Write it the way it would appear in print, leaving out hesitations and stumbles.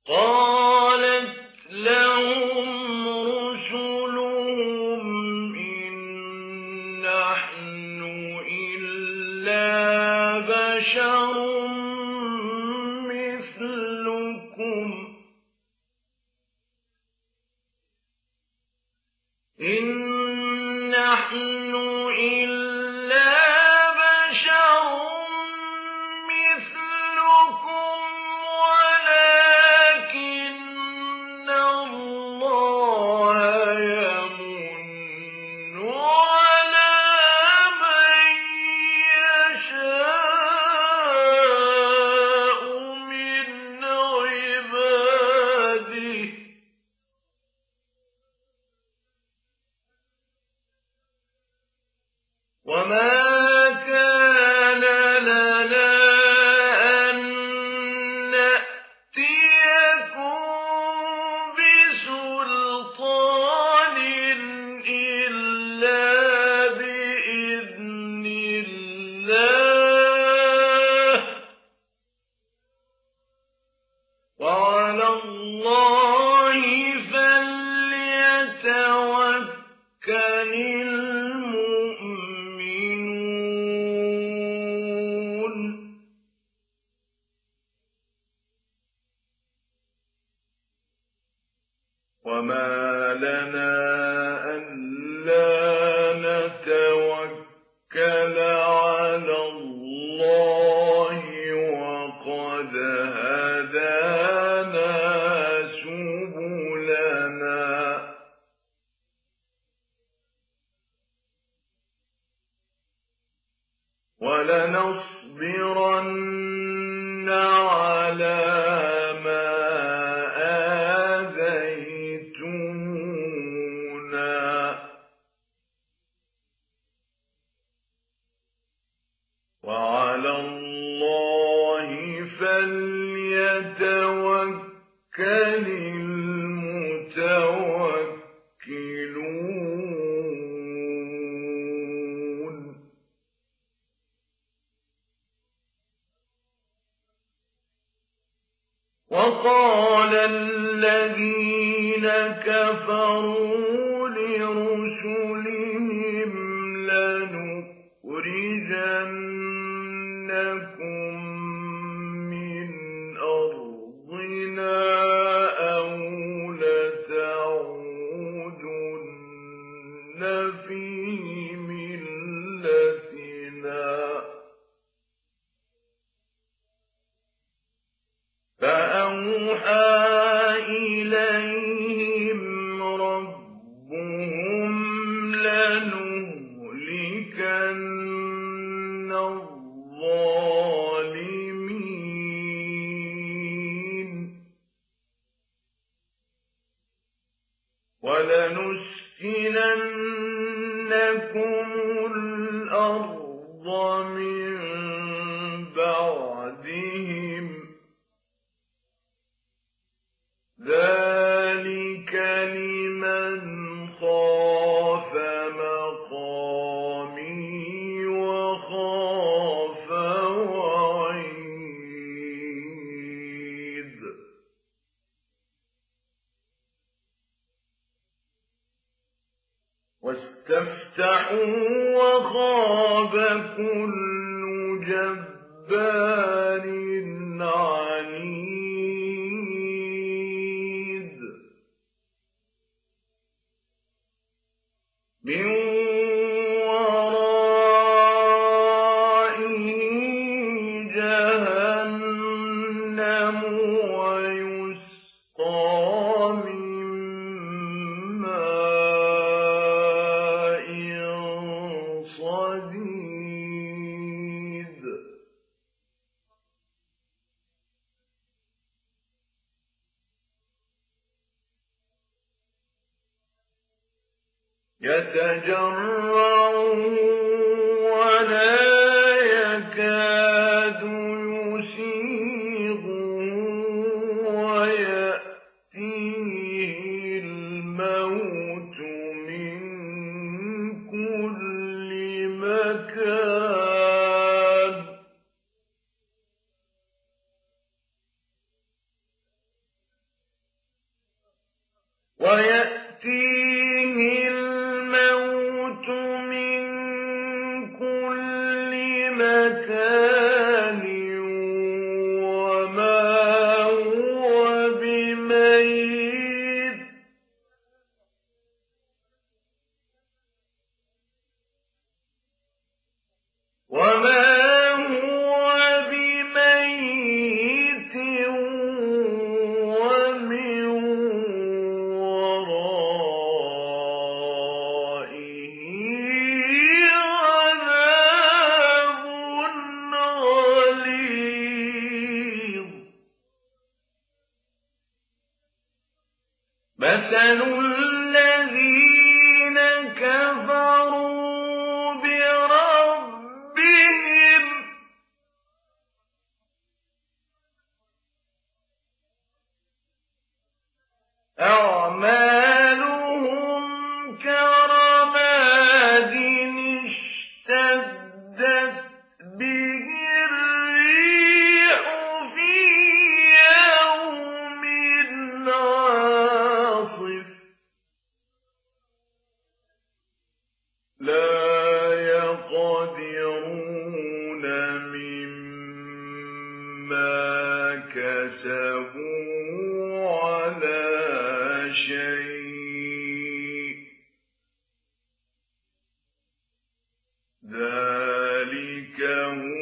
قالت لهم رسلهم إن نحن إلا بشر مثلكم ولكن الله يمن على من يشاء من عباده وما كان لنا أن نأتيكم بسلطان إلا بإذن الله وعلى الله فليتوكل المؤمنون وما لنا ألا نتوكل على الله وقد هدانا سبلنا ولنصبرن على ما آذيتمونا وعلى الله فليتوكل المتوكلون وقال الذين كفروا لرسلهم لنخرجنكم من أرضنا أو لتعودن في ملتنا فأوحى إليهم ربهم لنهلكن الظالمين ولنسكننكم الأرض من بعدهم ذلك لمن خاف مقامي وخاف وعيد واستفتحوا وخاب كل جبار عنيد من ورائه جهنم ويسقى من ماء صديد يتجرعه ولا يكاد يسيغه ويأتيه الموت من كل مكان. ويأتيه الموت من كل مكان وما هو بميت ومن ورائه عذاب غليظ مثل الذين كفروا بربهم أعمالهم كرماد اشتدت به الريح في يوم عاصف لا يقدرون مما كسبوا على شيء ذلك هو